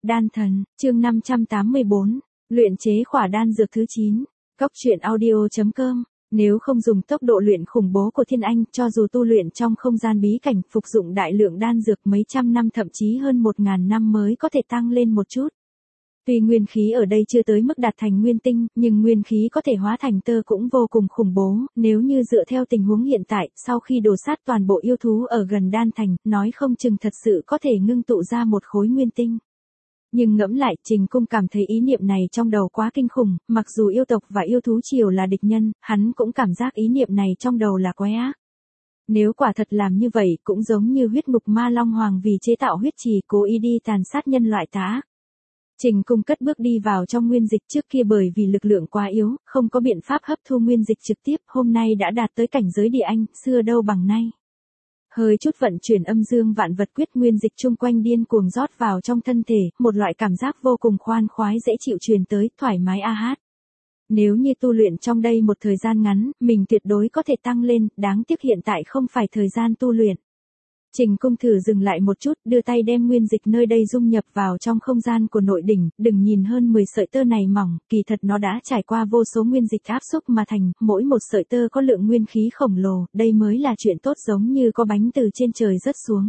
Đan thần, chương 584, luyện chế khỏa đan dược thứ 9. Cốc truyện audio.com. Nếu không dùng tốc độ luyện khủng bố của Thiên Anh, cho dù tu luyện trong không gian bí cảnh, phục dụng đại lượng đan dược mấy trăm năm thậm chí hơn 1000 năm mới có thể tăng lên một chút. Tuy nguyên khí ở đây chưa tới mức đạt thành nguyên tinh, nhưng nguyên khí có thể hóa thành tơ cũng vô cùng khủng bố, nếu như dựa theo tình huống hiện tại, sau khi đổ sát toàn bộ yêu thú ở gần đan thành, nói không chừng thật sự có thể ngưng tụ ra một khối nguyên tinh. Nhưng ngẫm lại, Trình Cung cảm thấy ý niệm này trong đầu quá kinh khủng, mặc dù yêu tộc và yêu thú triều là địch nhân, hắn cũng cảm giác ý niệm này trong đầu là quái ác. Nếu quả thật làm như vậy, cũng giống như huyết ngục ma long hoàng vì chế tạo huyết trì cố ý đi tàn sát nhân loại tà ác. Trình Cung cất bước đi vào trong nguyên dịch, trước kia bởi vì lực lượng quá yếu, không có biện pháp hấp thu nguyên dịch trực tiếp, hôm nay đã đạt tới cảnh giới địa anh, xưa đâu bằng nay. Hơi chút vận chuyển âm dương vạn vật quyết, nguyên dịch chung quanh điên cuồng rót vào trong thân thể, một loại cảm giác vô cùng khoan khoái dễ chịu truyền tới, thoải mái a hát. Nếu như tu luyện trong đây một thời gian ngắn, mình tuyệt đối có thể tăng lên, đáng tiếc hiện tại không phải thời gian tu luyện. Trình Cung thử dừng lại một chút, đưa tay đem nguyên dịch nơi đây dung nhập vào trong không gian của nội đỉnh, đừng nhìn hơn 10 sợi tơ này mỏng, kỳ thật nó đã trải qua vô số nguyên dịch áp xúc mà thành, mỗi một sợi tơ có lượng nguyên khí khổng lồ, đây mới là chuyện tốt, giống như có bánh từ trên trời rớt xuống.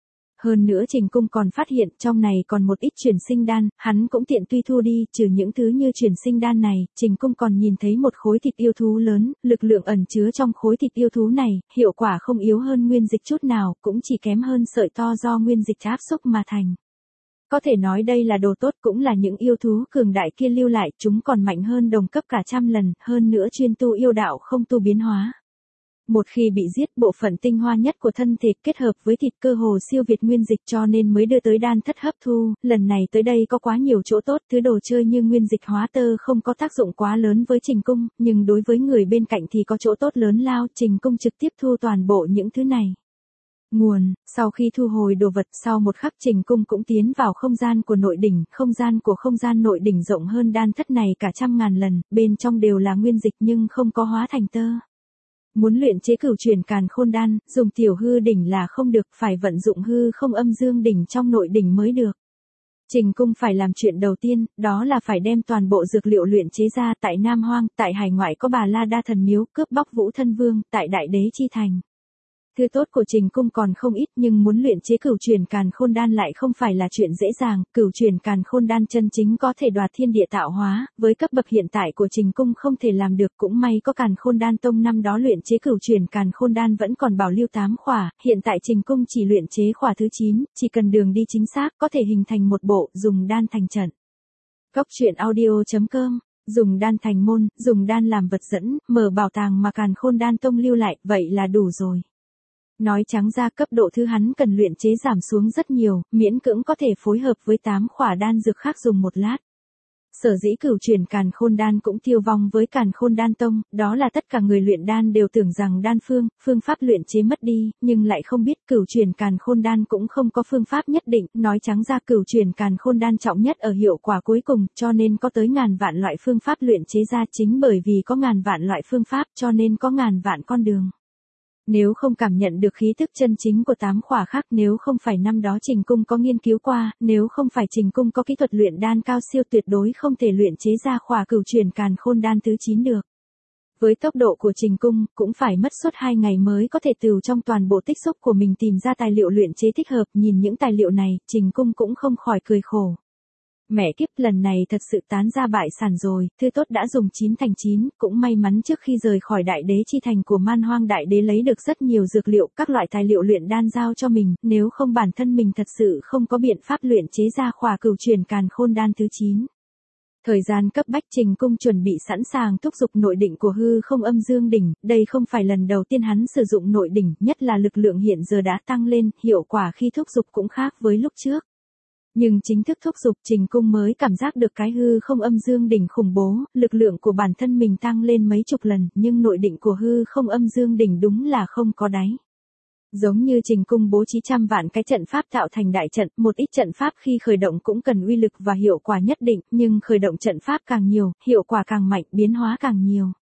Hơn nữa Trình Cung còn phát hiện trong này còn một ít chuyển sinh đan, hắn cũng tiện tuy thu đi, trừ những thứ như chuyển sinh đan này, Trình Cung còn nhìn thấy một khối thịt yêu thú lớn, lực lượng ẩn chứa trong khối thịt yêu thú này, hiệu quả không yếu hơn nguyên dịch chút nào, cũng chỉ kém hơn sợi to do nguyên dịch áp xúc mà thành. Có thể nói đây là đồ tốt, cũng là những yêu thú cường đại kia lưu lại, chúng còn mạnh hơn đồng cấp cả trăm lần, hơn nữa chuyên tu yêu đạo không tu biến hóa. Một khi bị giết, bộ phận tinh hoa nhất của thân thể kết hợp với thịt cơ hồ siêu việt nguyên dịch, cho nên mới đưa tới đan thất hấp thu, lần này tới đây có quá nhiều chỗ tốt, thứ đồ chơi như nguyên dịch hóa tơ không có tác dụng quá lớn với Trình Cung, nhưng đối với người bên cạnh thì có chỗ tốt lớn lao, Trình Cung trực tiếp thu toàn bộ những thứ này. Nguồn, sau khi thu hồi đồ vật, sau một khắc Trình Cung cũng tiến vào không gian của nội đỉnh, không gian nội đỉnh rộng hơn đan thất này cả trăm ngàn lần, bên trong đều là nguyên dịch nhưng không có hóa thành tơ. Muốn luyện chế cửu chuyển càn khôn đan, dùng tiểu hư đỉnh là không được, phải vận dụng hư không âm dương đỉnh trong nội đỉnh mới được. Trình Cung phải làm chuyện đầu tiên, đó là phải đem toàn bộ dược liệu luyện chế ra, tại Nam Hoang, tại hải ngoại có Bà La Đa Thần Miếu, cướp bóc Vũ Thân Vương, tại Đại Đế Chi Thành. Thứ tốt của Trình Cung còn không ít, nhưng muốn luyện chế cửu chuyển càn khôn đan lại không phải là chuyện dễ dàng, cửu chuyển càn khôn đan chân chính có thể đoạt thiên địa tạo hóa, với cấp bậc hiện tại của Trình Cung không thể làm được, cũng may có Càn Khôn Đan Tông năm đó luyện chế cửu chuyển càn khôn đan vẫn còn bảo lưu 8 khỏa, hiện tại Trình Cung chỉ luyện chế khỏa thứ 9, chỉ cần đường đi chính xác có thể hình thành một bộ, dùng đan thành trận. Cốc truyện audio.com. Dùng đan thành môn, dùng đan làm vật dẫn, mở bảo tàng mà Càn Khôn Đan Tông lưu lại, vậy là đủ rồi. Nói trắng ra, cấp độ thứ hắn cần luyện chế giảm xuống rất nhiều, miễn cưỡng có thể phối hợp với 8 khỏa đan dược khác dùng một lát. Sở dĩ cửu chuyển càn khôn đan cũng tiêu vong với Càn Khôn Đan Tông, đó là tất cả người luyện đan đều tưởng rằng phương pháp luyện chế mất đi, nhưng lại không biết cửu chuyển càn khôn đan cũng không có phương pháp nhất định, nói trắng ra cửu chuyển càn khôn đan trọng nhất ở hiệu quả cuối cùng, cho nên có tới ngàn vạn loại phương pháp luyện chế ra, chính bởi vì có ngàn vạn loại phương pháp, cho nên có ngàn vạn con đường. Nếu không cảm nhận được khí thức chân chính của 8 khỏa khác, nếu không phải năm đó Trình Cung có nghiên cứu qua, nếu không phải Trình Cung có kỹ thuật luyện đan cao siêu, tuyệt đối không thể luyện chế ra khỏa cửu chuyển càn khôn đan thứ 9 được. Với tốc độ của Trình Cung, cũng phải mất suốt 2 ngày mới có thể từ trong toàn bộ tích xúc của mình tìm ra tài liệu luyện chế thích hợp, nhìn những tài liệu này, Trình Cung cũng không khỏi cười khổ. Mẹ kiếp, lần này thật sự tán ra bại sản rồi, thứ tốt đã dùng 9 thành 9, cũng may mắn trước khi rời khỏi Đại Đế Chi Thành của Man Hoang Đại Đế lấy được rất nhiều dược liệu, các loại tài liệu luyện đan giao cho mình, nếu không bản thân mình thật sự không có biện pháp luyện chế ra khỏa cửu chuyển càn khôn đan thứ 9. Thời gian cấp bách, Trình Cung chuẩn bị sẵn sàng thúc giục nội đỉnh của hư không âm dương đỉnh, đây không phải lần đầu tiên hắn sử dụng nội đỉnh, nhất là lực lượng hiện giờ đã tăng lên, hiệu quả khi thúc giục cũng khác với lúc trước. Nhưng chính thức thúc giục, Trình Cung mới cảm giác được cái hư không âm dương đỉnh khủng bố, lực lượng của bản thân mình tăng lên mấy chục lần, nhưng nội định của hư không âm dương đỉnh đúng là không có đáy. Giống như Trình Cung bố trí trăm vạn cái trận pháp tạo thành đại trận, một ít trận pháp khi khởi động cũng cần uy lực và hiệu quả nhất định, nhưng khởi động trận pháp càng nhiều, hiệu quả càng mạnh, biến hóa càng nhiều.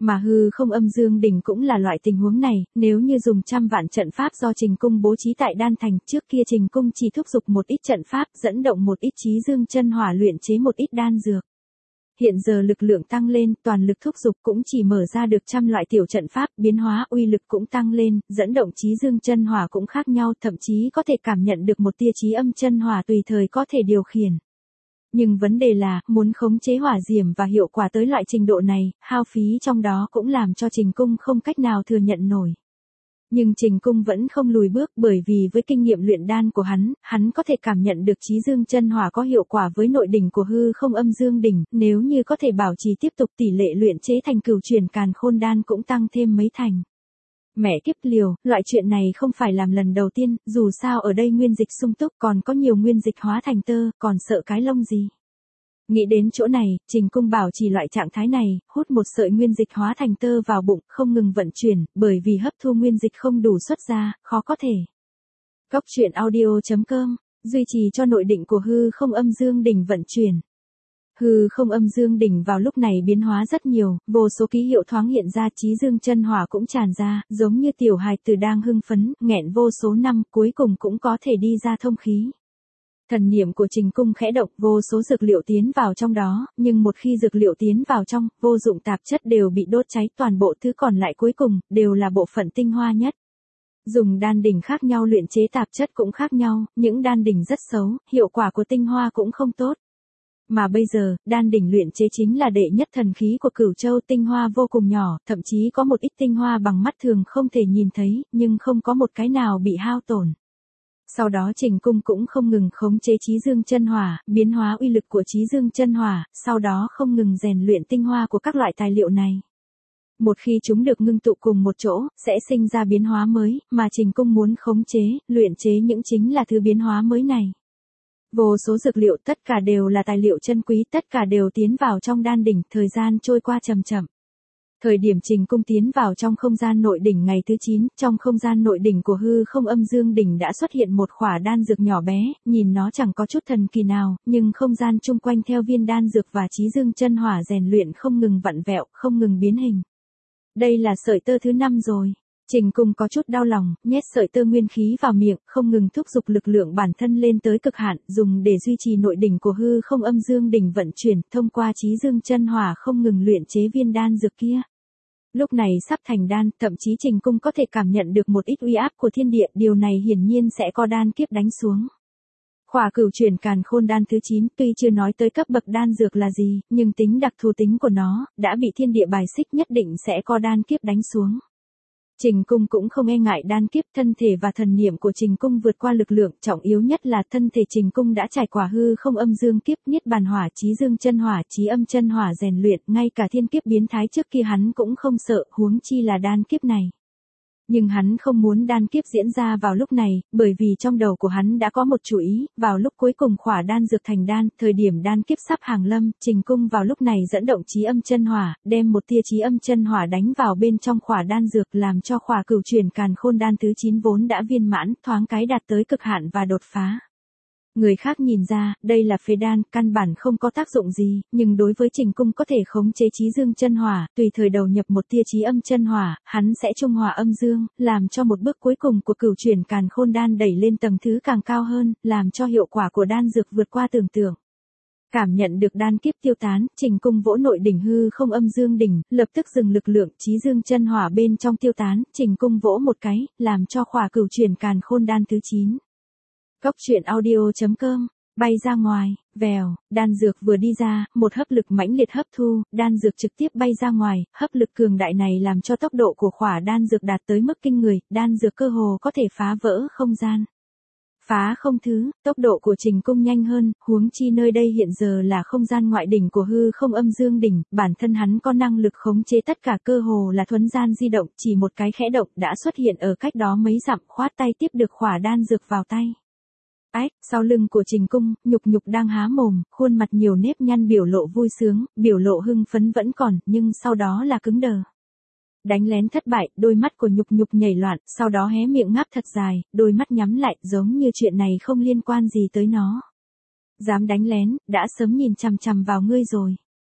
Mà hư không âm dương đỉnh cũng là loại tình huống này, nếu như dùng trăm vạn trận pháp do Trình Cung bố trí tại Đan Thành, trước kia Trình Cung chỉ thúc giục một ít trận pháp, dẫn động một ít chí dương chân hỏa luyện chế một ít đan dược. Hiện giờ lực lượng tăng lên, toàn lực thúc giục cũng chỉ mở ra được trăm loại tiểu trận pháp, biến hóa uy lực cũng tăng lên, dẫn động chí dương chân hỏa cũng khác nhau, thậm chí có thể cảm nhận được một tia chí âm chân hỏa tùy thời có thể điều khiển. Nhưng vấn đề là, muốn khống chế hỏa diễm và hiệu quả tới loại trình độ này, hao phí trong đó cũng làm cho Trình Cung không cách nào thừa nhận nổi. Nhưng Trình Cung vẫn không lùi bước, bởi vì với kinh nghiệm luyện đan của hắn có thể cảm nhận được chí dương chân hỏa có hiệu quả với nội đỉnh của hư không âm dương đỉnh, nếu như có thể bảo trì tiếp tục tỷ lệ luyện chế thành cửu chuyển càn khôn đan cũng tăng thêm mấy thành. Mẹ kiếp liều, loại chuyện này không phải làm lần đầu tiên, dù sao ở đây nguyên dịch sung túc, còn có nhiều nguyên dịch hóa thành tơ, còn sợ cái lông gì. Nghĩ đến chỗ này, Trình Cung bảo trì loại trạng thái này, hút một sợi nguyên dịch hóa thành tơ vào bụng, không ngừng vận chuyển, bởi vì hấp thu nguyên dịch không đủ xuất ra, khó có thể. Cóc truyện audio.com, duy trì cho nội định của hư không âm dương đỉnh vận chuyển. Hư không âm dương đỉnh vào lúc này biến hóa rất nhiều, vô số ký hiệu thoáng hiện ra, chí dương chân hỏa cũng tràn ra, giống như tiểu hài tử đang hưng phấn, nghẹn vô số năm, cuối cùng cũng có thể đi ra thông khí. Thần niệm của Trình Cung khẽ động, vô số dược liệu tiến vào trong đó, nhưng một khi dược liệu tiến vào trong, vô dụng tạp chất đều bị đốt cháy, toàn bộ thứ còn lại cuối cùng, đều là bộ phận tinh hoa nhất. Dùng đan đỉnh khác nhau luyện chế tạp chất cũng khác nhau, những đan đỉnh rất xấu, hiệu quả của tinh hoa cũng không tốt. Mà bây giờ, đan đỉnh luyện chế chính là đệ nhất thần khí của Cửu Châu, tinh hoa vô cùng nhỏ, thậm chí có một ít tinh hoa bằng mắt thường không thể nhìn thấy, nhưng không có một cái nào bị hao tổn. Sau đó Trình Cung cũng không ngừng khống chế chí dương chân hỏa, biến hóa uy lực của chí dương chân hỏa, sau đó không ngừng rèn luyện tinh hoa của các loại tài liệu này. Một khi chúng được ngưng tụ cùng một chỗ, sẽ sinh ra biến hóa mới, mà Trình Cung muốn khống chế, luyện chế những chính là thứ biến hóa mới này. Vô số dược liệu tất cả đều là tài liệu chân quý, tất cả đều tiến vào trong đan đỉnh, thời gian trôi qua chậm chậm. Thời điểm Trình Cung tiến vào trong không gian nội đỉnh ngày thứ 9, trong không gian nội đỉnh của hư không âm dương đỉnh đã xuất hiện một khỏa đan dược nhỏ bé, nhìn nó chẳng có chút thần kỳ nào, nhưng không gian chung quanh theo viên đan dược và chí dương chân hỏa rèn luyện không ngừng vặn vẹo, không ngừng biến hình. Đây là sợi tơ thứ 5 rồi. Trình Cung có chút đau lòng, nhét sợi tơ nguyên khí vào miệng, không ngừng thúc giục lực lượng bản thân lên tới cực hạn, dùng để duy trì nội đỉnh của hư không âm dương đỉnh vận chuyển, thông qua chí dương chân hỏa không ngừng luyện chế viên đan dược kia. Lúc này sắp thành đan, thậm chí Trình Cung có thể cảm nhận được một ít uy áp của thiên địa, điều này hiển nhiên sẽ có đan kiếp đánh xuống. Khỏa cửu chuyển càn khôn đan thứ 9, tuy chưa nói tới cấp bậc đan dược là gì, nhưng tính đặc thù tính của nó, đã bị thiên địa bài xích, nhất định sẽ có đan kiếp đánh xuống. Trình Cung cũng không e ngại đan kiếp, thân thể và thần niệm của Trình Cung vượt qua lực lượng, trọng yếu nhất là thân thể Trình Cung đã trải qua hư không âm dương kiếp, niết bàn hỏa, chí dương chân hỏa, chí âm chân hỏa rèn luyện, ngay cả thiên kiếp biến thái trước kia hắn cũng không sợ, huống chi là đan kiếp này. Nhưng hắn không muốn đan kiếp diễn ra vào lúc này, bởi vì trong đầu của hắn đã có một chủ ý, vào lúc cuối cùng khỏa đan dược thành đan, thời điểm đan kiếp sắp hàng lâm, Trình Cung vào lúc này dẫn động chí âm chân hỏa, đem một tia chí âm chân hỏa đánh vào bên trong khỏa đan dược, làm cho khỏa cửu chuyển càn khôn đan thứ 9 vốn đã viên mãn, thoáng cái đạt tới cực hạn và đột phá. Người khác nhìn ra, đây là phế đan, căn bản không có tác dụng gì, nhưng đối với Trình Cung có thể khống chế chí dương chân hỏa, tùy thời đầu nhập một tia chí âm chân hỏa, hắn sẽ trung hòa âm dương, làm cho một bước cuối cùng của cửu chuyển càn khôn đan đẩy lên tầng thứ càng cao hơn, làm cho hiệu quả của đan dược vượt qua tưởng tượng. Cảm nhận được đan kiếp tiêu tán, Trình Cung vỗ nội đỉnh hư không âm dương đỉnh, lập tức dừng lực lượng chí dương chân hỏa bên trong tiêu tán, Trình Cung vỗ một cái, làm cho khỏa cửu chuyển càn khôn đan thứ 9. Cóc truyện audio.com, bay ra ngoài, vèo, đan dược vừa đi ra, một hấp lực mãnh liệt hấp thu, đan dược trực tiếp bay ra ngoài, hấp lực cường đại này làm cho tốc độ của khỏa đan dược đạt tới mức kinh người, đan dược cơ hồ có thể phá vỡ không gian. Phá không thứ, tốc độ của Trình Cung nhanh hơn, huống chi nơi đây hiện giờ là không gian ngoại đỉnh của hư không âm dương đỉnh, bản thân hắn có năng lực khống chế tất cả, cơ hồ là thuấn gian di động, chỉ một cái khẽ động đã xuất hiện ở cách đó mấy dặm, khoát tay tiếp được khỏa đan dược vào tay. Ách, sau lưng của Trình Cung, Nhục Nhục đang há mồm, khuôn mặt nhiều nếp nhăn, biểu lộ vui sướng, biểu lộ hưng phấn vẫn còn, nhưng sau đó là cứng đờ. Đánh lén thất bại, đôi mắt của Nhục Nhục nhảy loạn, sau đó hé miệng ngáp thật dài, đôi mắt nhắm lại, giống như chuyện này không liên quan gì tới nó. Dám đánh lén, đã sớm nhìn chằm chằm vào ngươi rồi.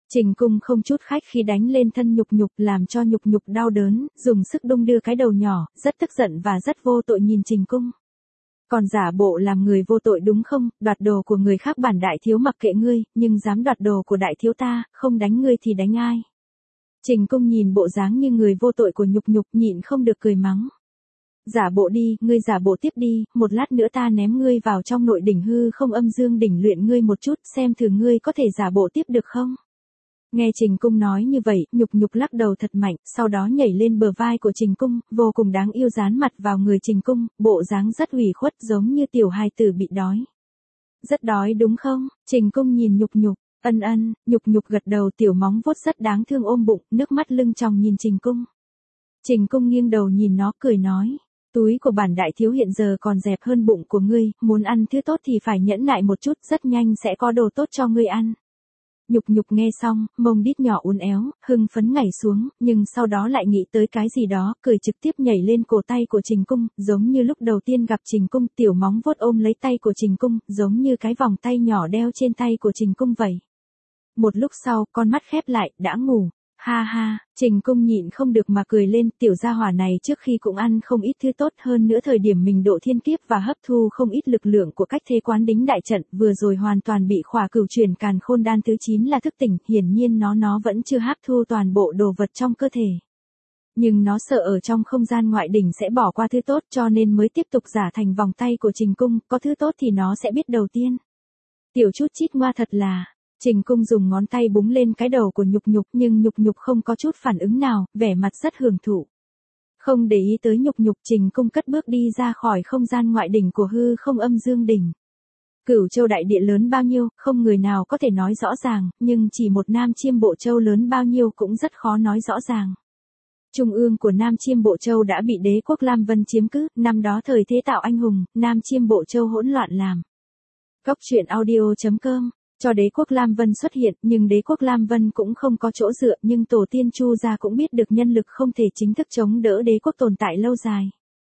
Trình cung không chút khách khi đánh lên thân Nhục Nhục làm cho Nhục Nhục đau đớn, dùng sức đung đưa cái đầu nhỏ, rất tức giận và rất vô tội nhìn Trình cung. Còn giả bộ làm người vô tội đúng không, đoạt đồ của người khác bản đại thiếu mặc kệ ngươi, nhưng dám đoạt đồ của đại thiếu ta, không đánh ngươi thì đánh ai. Trình cung nhìn bộ dáng như người vô tội của Nhục Nhục nhịn không được cười mắng. Giả bộ đi, ngươi giả bộ tiếp đi, một lát nữa ta ném ngươi vào trong nội đỉnh hư không âm dương đỉnh luyện ngươi một chút xem thử ngươi có thể giả bộ tiếp được không. Nghe Trình cung nói như vậy, Nhục Nhục lắc đầu thật mạnh, sau đó nhảy lên bờ vai của Trình cung, vô cùng đáng yêu dán mặt vào người Trình cung, bộ dáng rất ủy khuất giống như tiểu hài tử bị đói. Rất đói đúng không? Trình cung nhìn Nhục Nhục, ân ân, Nhục Nhục gật đầu, tiểu móng vuốt rất đáng thương ôm bụng, nước mắt lưng tròng nhìn Trình cung. Trình cung nghiêng đầu nhìn nó cười nói, túi của bản đại thiếu hiện giờ còn dẹp hơn bụng của ngươi, muốn ăn thứ tốt thì phải nhẫn nại một chút, rất nhanh sẽ có đồ tốt cho ngươi ăn. Nhục Nhục nghe xong, mông đít nhỏ uốn éo, hưng phấn nhảy xuống, nhưng sau đó lại nghĩ tới cái gì đó, cười trực tiếp nhảy lên cổ tay của Trình cung, giống như lúc đầu tiên gặp Trình cung, tiểu móng vuốt ôm lấy tay của Trình cung, giống như cái vòng tay nhỏ đeo trên tay của Trình cung vậy. Một lúc sau, con mắt khép lại, đã ngủ. Ha ha, Trình cung nhịn không được mà cười lên, tiểu gia hỏa này trước khi cũng ăn không ít thứ tốt, hơn nữa thời điểm mình độ thiên kiếp và hấp thu không ít lực lượng của cách thế quán đính đại trận, vừa rồi hoàn toàn bị khỏa cửu chuyển càn khôn đan thứ 9 là thức tỉnh, hiển nhiên nó vẫn chưa hấp thu toàn bộ đồ vật trong cơ thể. Nhưng nó sợ ở trong không gian ngoại đỉnh sẽ bỏ qua thứ tốt cho nên mới tiếp tục giả thành vòng tay của Trình cung, có thứ tốt thì nó sẽ biết đầu tiên. Tiểu chút chít ngoa thật là. Trình cung dùng ngón tay búng lên cái đầu của Nhục Nhục nhưng Nhục Nhục không có chút phản ứng nào, vẻ mặt rất hưởng thụ. Không để ý tới Nhục Nhục, Trình cung cất bước đi ra khỏi không gian ngoại đỉnh của hư không âm dương đỉnh. Cửu châu đại địa lớn bao nhiêu, không người nào có thể nói rõ ràng, nhưng chỉ một Nam Chiêm Bộ Châu lớn bao nhiêu cũng rất khó nói rõ ràng. Trung ương của Nam Chiêm Bộ Châu đã bị đế quốc Lam Vân chiếm cứ, năm đó thời thế tạo anh hùng, Nam Chiêm Bộ Châu hỗn loạn làm. Góc truyện audio.com Cho đế quốc Lam Vân xuất hiện, nhưng đế quốc Lam Vân cũng không có chỗ dựa, nhưng tổ tiên Chu gia cũng biết được nhân lực không thể chính thức chống đỡ đế quốc tồn tại lâu dài.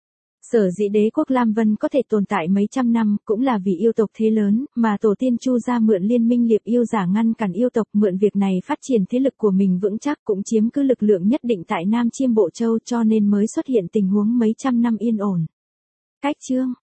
Sở dĩ đế quốc Lam Vân có thể tồn tại mấy trăm năm, cũng là vì yêu tộc thế lớn, mà tổ tiên Chu gia mượn liên minh liệp yêu giả ngăn cản yêu tộc, mượn việc này phát triển thế lực của mình vững chắc, cũng chiếm cứ lực lượng nhất định tại Nam Chiêm Bộ Châu cho nên mới xuất hiện tình huống mấy trăm năm yên ổn. Cách chương